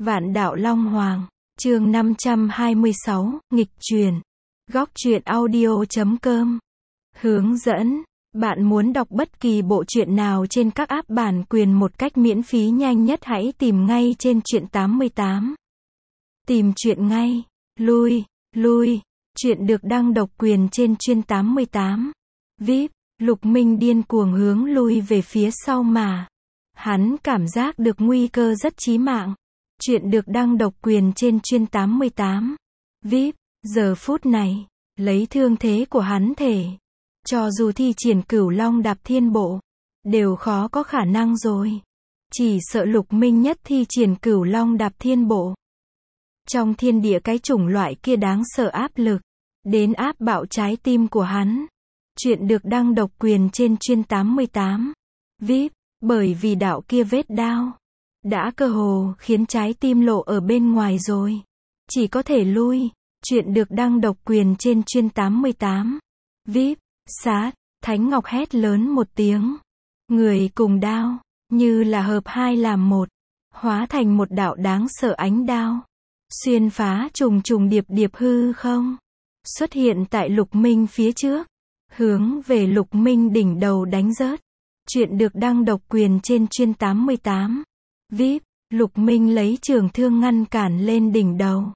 Vạn Đạo Long Hoàng, chương 526, nghịch truyền. Góc truyện audio.com. Hướng dẫn. Bạn muốn đọc bất kỳ bộ truyện nào trên các app bản quyền một cách miễn phí nhanh nhất hãy tìm ngay trên truyện 88. Tìm truyện ngay. Lui. Truyện được đăng độc quyền trên truyện 88. VIP. Lục Minh điên cuồng hướng lui về phía sau mà. Hắn cảm giác được nguy cơ rất chí mạng. Truyện được đăng độc quyền trên truyện 88. VIP. Giờ phút này, lấy thương thế của hắn thể, cho dù thi triển Cửu Long Đạp Thiên Bộ, đều khó có khả năng rồi. Chỉ sợ Lục Minh nhất thi triển Cửu Long Đạp Thiên Bộ. Trong thiên địa cái chủng loại kia đáng sợ áp lực, đến áp bạo trái tim của hắn. Truyện được đăng độc quyền trên truyện 88. VIP. Bởi vì đạo kia vết đao đã cơ hồ khiến trái tim lộ ở bên ngoài rồi. Chỉ có thể lui. Truyện được đăng độc quyền trên truyện 88. VIP. Sát. Thánh Ngọc hét lớn một tiếng. Người cùng đao, như là hợp hai làm một, hóa thành một đạo đáng sợ ánh đao. Xuyên phá trùng trùng điệp điệp hư không. Xuất hiện tại Lục Minh phía trước. Hướng về Lục Minh đỉnh đầu đánh rớt. Truyện được đăng độc quyền trên truyện 88. VIP. Lục Minh lấy trường thương ngăn cản lên đỉnh đầu.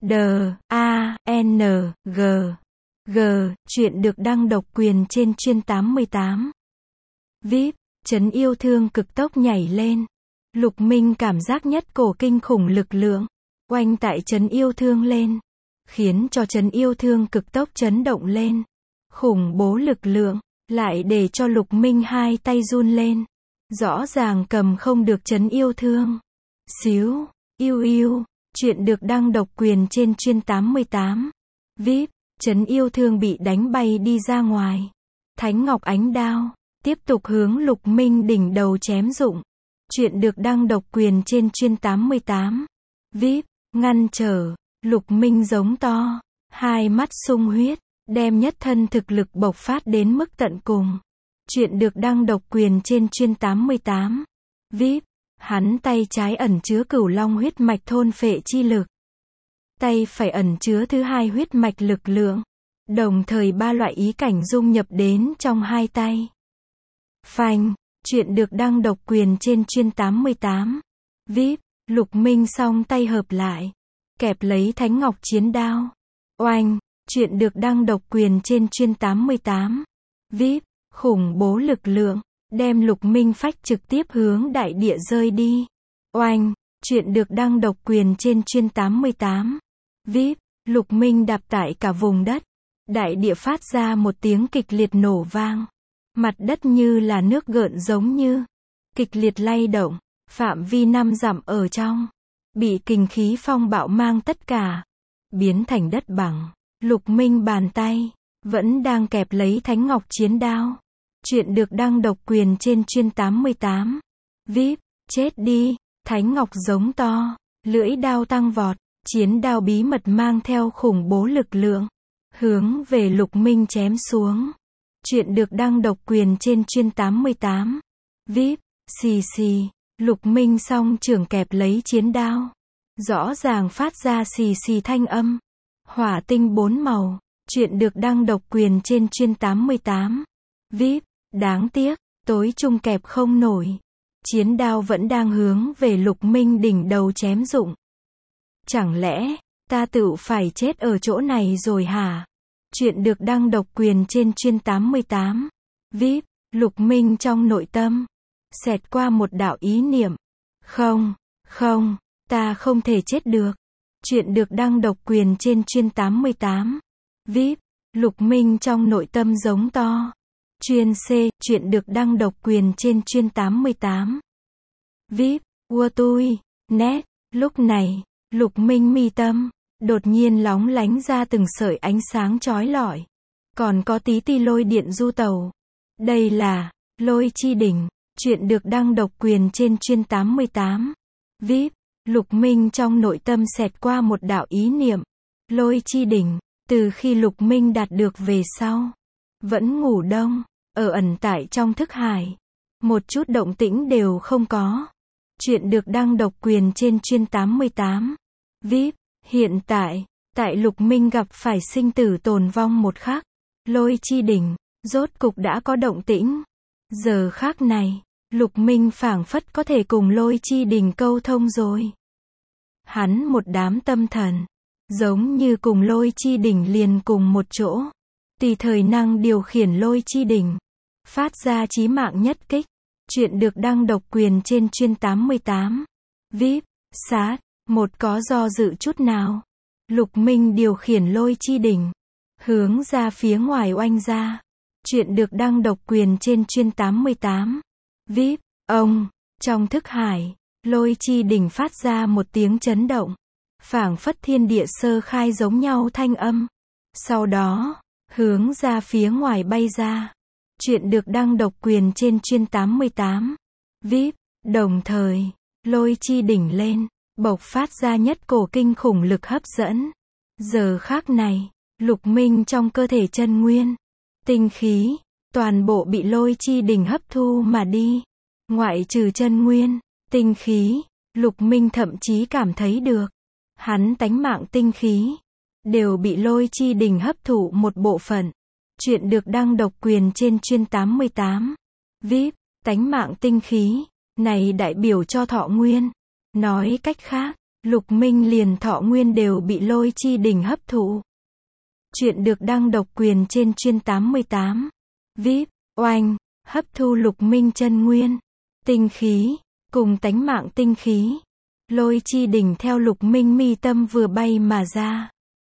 D-A-N-G. Truyện được đăng độc quyền trên truyện 88. VIP. Chấn yêu thương cực tốc nhảy lên. Lục Minh cảm giác nhất cổ kinh khủng lực lượng oanh tại chấn yêu thương lên, khiến cho chấn yêu thương cực tốc chấn động lên. Khủng bố lực lượng lại để cho Lục Minh hai tay run lên. Rõ ràng cầm không được chấn yêu thương. Xíu, yêu. Truyện được đăng độc quyền trên truyện 88. VIP. Chấn yêu thương bị đánh bay đi ra ngoài. Thánh Ngọc ánh đao tiếp tục hướng Lục Minh đỉnh đầu chém dụng. Truyện được đăng độc quyền trên truyện 88. VIP. Ngăn trở. Lục Minh giống to, hai mắt sung huyết, đem nhất thân thực lực bộc phát đến mức tận cùng. Truyện được đăng độc quyền trên truyện 88. VIP. Hắn tay trái ẩn chứa Cửu Long huyết mạch thôn phệ chi lực. Tay phải ẩn chứa thứ hai huyết mạch lực lượng. Đồng thời ba loại ý cảnh dung nhập đến trong hai tay. Phanh. Truyện được đăng độc quyền trên truyện 88. VIP. Lục Minh song tay hợp lại, kẹp lấy Thánh Ngọc chiến đao. Oanh. Truyện được đăng độc quyền trên truyện 88. VIP. Khủng bố lực lượng đem Lục Minh phách trực tiếp hướng đại địa rơi đi. Oanh. Truyện được đăng độc quyền trên truyện 88. VIP. Lục Minh đạp tại cả vùng đất. Đại địa phát ra một tiếng kịch liệt nổ vang. Mặt đất như là nước gợn giống như kịch liệt lay động. Phạm vi 5 dặm ở trong bị kình khí phong bạo mang tất cả biến thành đất bằng. Lục Minh bàn tay vẫn đang kẹp lấy Thánh Ngọc chiến đao. Truyện được đăng độc quyền trên truyện 88. VIP. Chết đi. Thánh Ngọc giống to, lưỡi đao tăng vọt, chiến đao bí mật mang theo khủng bố lực lượng hướng về Lục Minh chém xuống. Truyện được đăng độc quyền trên truyện 88. VIP. Xì. Lục Minh song trường kẹp lấy chiến đao, rõ ràng phát ra xì thanh âm. Hỏa tinh 4 màu. Truyện được đăng độc quyền trên truyện 88. VIP. Đáng tiếc, tối trung kẹp không nổi. Chiến đao vẫn đang hướng về Lục Minh đỉnh đầu chém dụng. Chẳng lẽ ta tự phải chết ở chỗ này rồi hả? Truyện được đăng độc quyền trên truyện 88. VIP. Lục Minh trong nội tâm xẹt qua một đạo ý niệm. Không, ta không thể chết được. Truyện được đăng độc quyền trên truyện 88. VIP. Lục Minh trong nội tâm giống to. Chuyên C. Truyện được đăng độc quyền trên truyện 88. VIP. Ua tui. Nét. Lúc này, Lục Minh mi tâm đột nhiên lóng lánh ra từng sợi ánh sáng chói lọi. Còn có tí ti lôi điện du tàu. Đây là Lôi Chi Đỉnh. Truyện được đăng độc quyền trên truyện 88. VIP. Lục Minh trong nội tâm xẹt qua một đạo ý niệm. Lôi Chi Đỉnh. Từ khi Lục Minh đạt được về sau, vẫn ngủ đông, ở ẩn tại trong thức hải. Một chút động tĩnh đều không có. Chuyện được đăng độc quyền trên chuyên 88. VIP. Hiện tại Lục Minh gặp phải sinh tử tồn vong một khắc. Lôi chi đỉnh, rốt cục đã có động tĩnh. Giờ khắc này, Lục Minh phảng phất có thể cùng lôi chi đỉnh câu thông rồi. Hắn một đám tâm thần, giống như cùng lôi chi đỉnh liền cùng một chỗ. Tùy thời năng điều khiển lôi chi đỉnh, phát ra chí mạng nhất kích. Chuyện được đăng độc quyền trên chuyên 88. VIP. Sát. Một có do dự chút nào. Lục Minh điều khiển lôi chi đỉnh, hướng ra phía ngoài oanh ra. Chuyện được đăng độc quyền trên chuyên 88. VIP. Ông. Trong thức hải, lôi chi đỉnh phát ra một tiếng chấn động, phảng phất thiên địa sơ khai giống nhau thanh âm. Sau đó, hướng ra phía ngoài bay ra. Chuyện được đăng độc quyền trên chuyên 88. VIP. Đồng thời, lôi chi đỉnh lên, bộc phát ra nhất cổ kinh khủng lực hấp dẫn. Giờ khắc này, Lục Minh trong cơ thể chân nguyên, tinh khí, toàn bộ bị lôi chi đỉnh hấp thu mà đi. Ngoại trừ chân nguyên, tinh khí, Lục Minh thậm chí cảm thấy được, hắn tánh mạng tinh khí, đều bị lôi chi đỉnh hấp thụ một bộ phận. Chuyện được đăng độc quyền trên chuyên 88. VIP. Tánh mạng tinh khí, này đại biểu cho thọ nguyên. Nói cách khác, Lục Minh liền thọ nguyên đều bị lôi chi đỉnh hấp thụ. Chuyện được đăng độc quyền trên chuyên 88. VIP. Oanh, hấp thu Lục Minh chân nguyên, tinh khí, cùng tánh mạng tinh khí. Lôi chi đỉnh theo Lục Minh mi tâm vừa bay mà ra.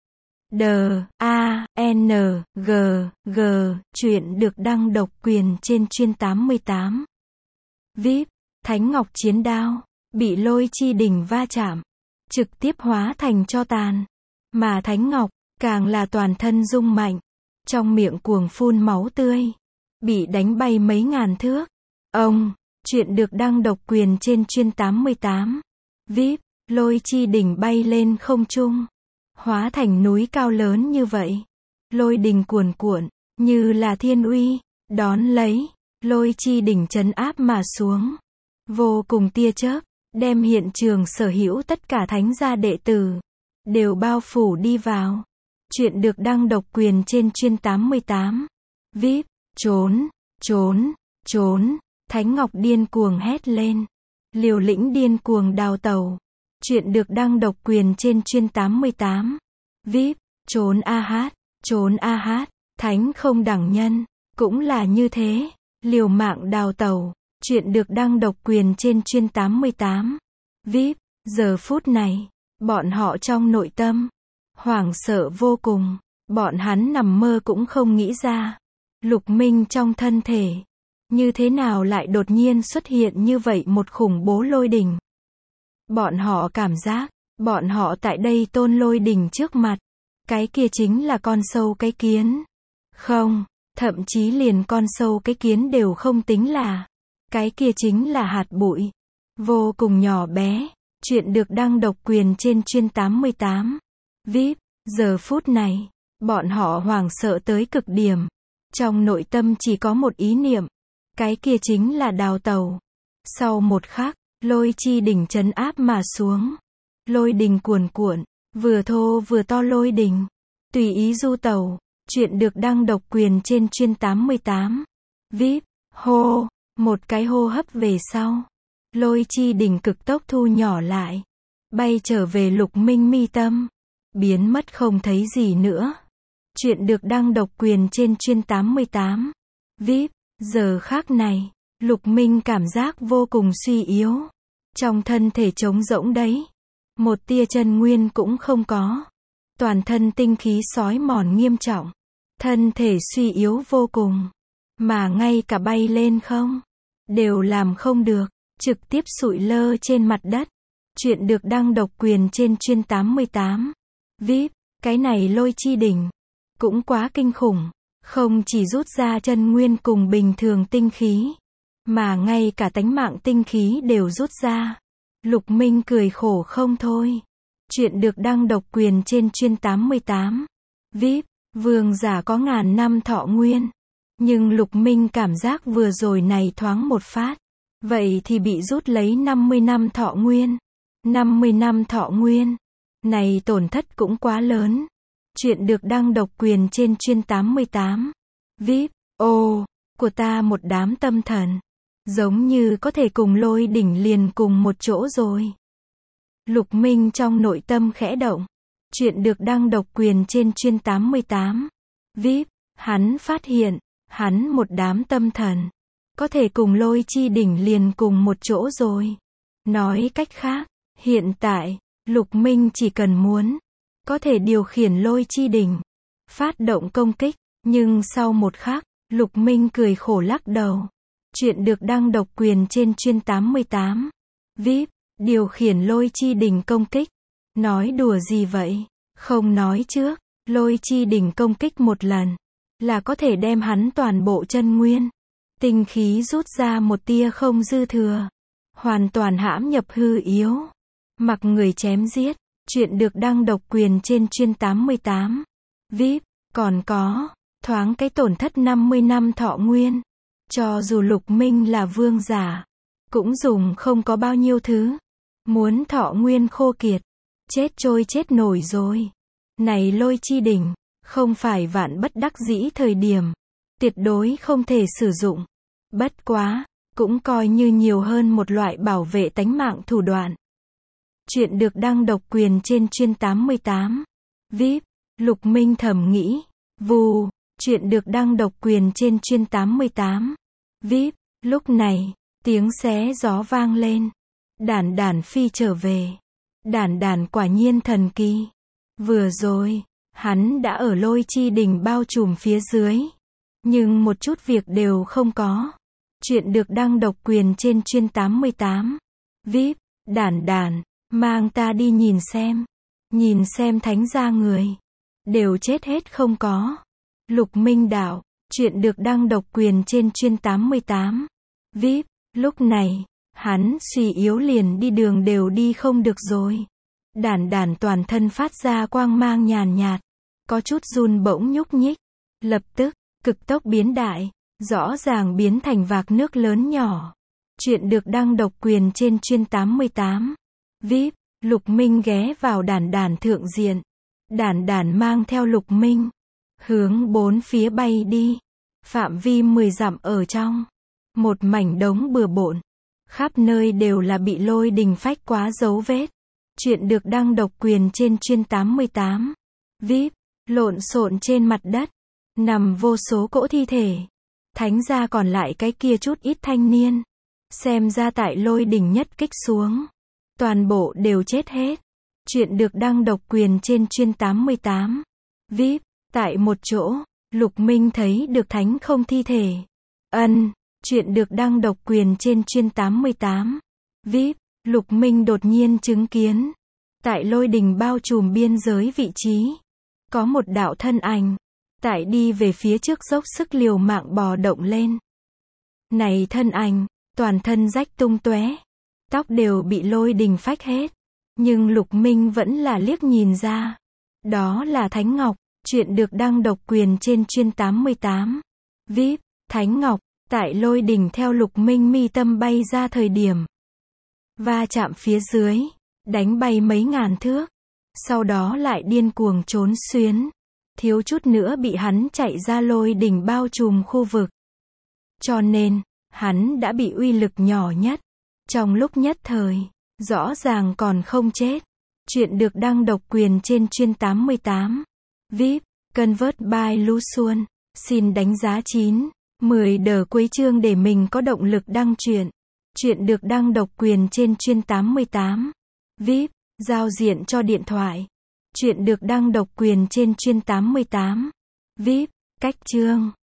D-A-N-G, chuyện được đăng độc quyền trên chuyên 88. VIP. Thánh Ngọc chiến đao, bị lôi chi đỉnh va chạm, trực tiếp hóa thành tro tàn. Mà Thánh Ngọc, càng là toàn thân rung mạnh, trong miệng cuồng phun máu tươi, bị đánh bay mấy ngàn thước. Ông. Chuyện được đăng độc quyền trên chuyên 88. VIP. Lôi chi đỉnh bay lên không trung, hóa thành núi cao lớn như vậy. Lôi đình cuồn cuộn, như là thiên uy, đón lấy, lôi chi đỉnh trấn áp mà xuống. Vô cùng tia chớp, đem hiện trường sở hữu tất cả thánh gia đệ tử, đều bao phủ đi vào. Chuyện được đăng độc quyền trên chuyên 88. VIP. Trốn. Thánh Ngọc điên cuồng hét lên, liều lĩnh điên cuồng đào tẩu. Chuyện được đăng độc quyền trên chuyên 88. VIP. Trốn a hát. Thánh không đẳng nhân, cũng là như thế, liều mạng đào tẩu. Chuyện được đăng độc quyền trên chuyên 88. VIP. Giờ phút này, bọn họ trong nội tâm, hoảng sợ vô cùng. Bọn hắn nằm mơ cũng không nghĩ ra, Lục Minh trong thân thể, như thế nào lại đột nhiên xuất hiện như vậy một khủng bố lôi đỉnh. Bọn họ cảm giác, bọn họ tại đây tôn lôi đỉnh trước mặt, cái kia chính là con sâu cái kiến. Không, thậm chí liền con sâu cái kiến đều không tính là, cái kia chính là hạt bụi, vô cùng nhỏ bé. Chuyện được đăng độc quyền trên chuyên 88. VIP. Giờ phút này, bọn họ hoảng sợ tới cực điểm, trong nội tâm chỉ có một ý niệm, cái kia chính là đào tẩu. Sau một khắc, lôi chi đỉnh trấn áp mà xuống. Lôi đình cuồn cuộn, vừa thô vừa to lôi đình, tùy ý du tẩu. Chuyện được đăng độc quyền trên chuyên 88. VIP. Hô, một cái hô hấp về sau, lôi chi đỉnh cực tốc thu nhỏ lại, bay trở về Lục Minh mi tâm, biến mất không thấy gì nữa. Chuyện được đăng độc quyền trên chuyên 88. VIP. Giờ khắc này, Lục Minh cảm giác vô cùng suy yếu, trong thân thể trống rỗng đấy, một tia chân nguyên cũng không có, toàn thân tinh khí xói mòn nghiêm trọng, thân thể suy yếu vô cùng, mà ngay cả bay lên không, đều làm không được, trực tiếp sụi lơ trên mặt đất. Chuyện được đăng độc quyền trên chuyên 88. VIP. Cái này lôi chi đỉnh, cũng quá kinh khủng, không chỉ rút ra chân nguyên cùng bình thường tinh khí, mà ngay cả tánh mạng tinh khí đều rút ra. Lục Minh cười khổ không thôi. Chuyện được đăng độc quyền trên chuyên 88. VIP. Vương giả có ngàn năm thọ nguyên, nhưng Lục Minh cảm giác vừa rồi này thoáng một phát, Vậy thì bị rút lấy 50 năm thọ nguyên. 50 năm thọ nguyên. Này tổn thất cũng quá lớn. Chuyện được đăng độc quyền trên chuyên 88. VIP. Ồ, của ta một đám tâm thần. Giống như có thể cùng Lôi Đỉnh liền cùng một chỗ rồi. Lục Minh trong nội tâm khẽ động. Chuyện được đăng độc quyền trên chuyên 88. VIP. Hắn phát hiện, hắn một đám tâm thần. Có thể cùng Lôi Chi Đỉnh liền cùng một chỗ rồi. Nói cách khác, hiện tại, Lục Minh chỉ cần muốn, có thể điều khiển Lôi Chi Đỉnh, phát động công kích. Nhưng sau một khắc, Lục Minh cười khổ lắc đầu. Chuyện được đăng độc quyền trên chuyên 88. VIP. Điều khiển Lôi Chi Đỉnh công kích. Nói đùa gì vậy? Không nói trước, Lôi Chi Đỉnh công kích một lần, là có thể đem hắn toàn bộ chân nguyên, tinh khí rút ra một tia không dư thừa. Hoàn toàn hãm nhập hư yếu. Mặc người chém giết. Chuyện được đăng độc quyền trên chuyên 88. VIP. Còn có, thoáng cái tổn thất 50 năm thọ nguyên. Cho dù Lục Minh là vương giả, cũng dùng không có bao nhiêu thứ. Muốn thọ nguyên khô kiệt, chết trôi chết nổi rồi. Này Lôi Chi Đỉnh, không phải vạn bất đắc dĩ thời điểm, tuyệt đối không thể sử dụng. Bất quá, cũng coi như nhiều hơn một loại bảo vệ tánh mạng thủ đoạn. Chuyện được đăng độc quyền trên chuyên 88. VIP. Lục Minh thầm nghĩ. Vù. Chuyện được đăng độc quyền trên chuyên 88. VIP. Lúc này, tiếng xé gió vang lên. Đản đản phi trở về. Đản đản quả nhiên thần kỳ. Vừa rồi, hắn đã ở Lôi Chi Đỉnh bao trùm phía dưới. Nhưng một chút việc đều không có. Chuyện được đăng độc quyền trên chuyên 88. VIP. Đản đản, mang ta đi nhìn xem. Nhìn xem thánh gia người. Đều chết hết không có. Lục Minh đạo. Chuyện được đăng độc quyền trên chuyên 88. VIP. Lúc này, hắn suy yếu liền đi đường đều đi không được rồi. Đản đản toàn thân phát ra quang mang nhàn nhạt. Có chút run bỗng nhúc nhích. Lập tức, cực tốc biến đại. Rõ ràng biến thành vạc nước lớn nhỏ. Chuyện được đăng độc quyền trên chuyên 88. VIP. Lục Minh ghé vào đản đản thượng diện. Đản đản mang theo Lục Minh, hướng bốn phía bay đi. Phạm vi 10 dặm ở trong. Một mảnh đống bừa bộn. Khắp nơi đều là bị Lôi Đình phách quá dấu vết. Chuyện được đăng độc quyền trên chuyên 88. VIP. Lộn xộn trên mặt đất. Nằm vô số cỗ thi thể. Thánh gia còn lại cái kia chút ít thanh niên. Xem ra tại Lôi Đình nhất kích xuống. Toàn bộ đều chết hết. Chuyện được đăng độc quyền trên chuyên 88. VIP. Tại một chỗ, Lục Minh thấy được thánh không thi thể. Chuyện được đăng độc quyền trên chuyên 88. VIP. Lục Minh đột nhiên chứng kiến. Tại Lôi Đình bao trùm biên giới vị trí. Có một đạo thân ảnh. Tại đi về phía trước dốc sức liều mạng bò động lên. Này thân ảnh, toàn thân rách tung tóe. Tóc đều bị Lôi Đình phách hết. Nhưng Lục Minh vẫn là liếc nhìn ra. Đó là Thánh Ngọc. Chuyện được đăng độc quyền trên chuyên 88. VIP. Thánh Ngọc. Tại Lôi Đình theo Lục Minh mi tâm bay ra thời điểm. Va chạm phía dưới. Đánh bay mấy ngàn thước. Sau đó lại điên cuồng trốn xuyến. Thiếu chút nữa bị hắn chạy ra Lôi Đình bao trùm khu vực. Cho nên, hắn đã bị uy lực nhỏ nhất. Trong lúc nhất thời, rõ ràng còn không chết. Chuyện được đăng độc quyền trên chuyên 88. VIP. Convert by Luxuan. Xin đánh giá 9, 10 đờ cuối chương để mình có động lực đăng truyện. Chuyện được đăng độc quyền trên chuyên 88. VIP. Giao diện cho điện thoại. Chuyện được đăng độc quyền trên chuyên 88. VIP. Cách chương.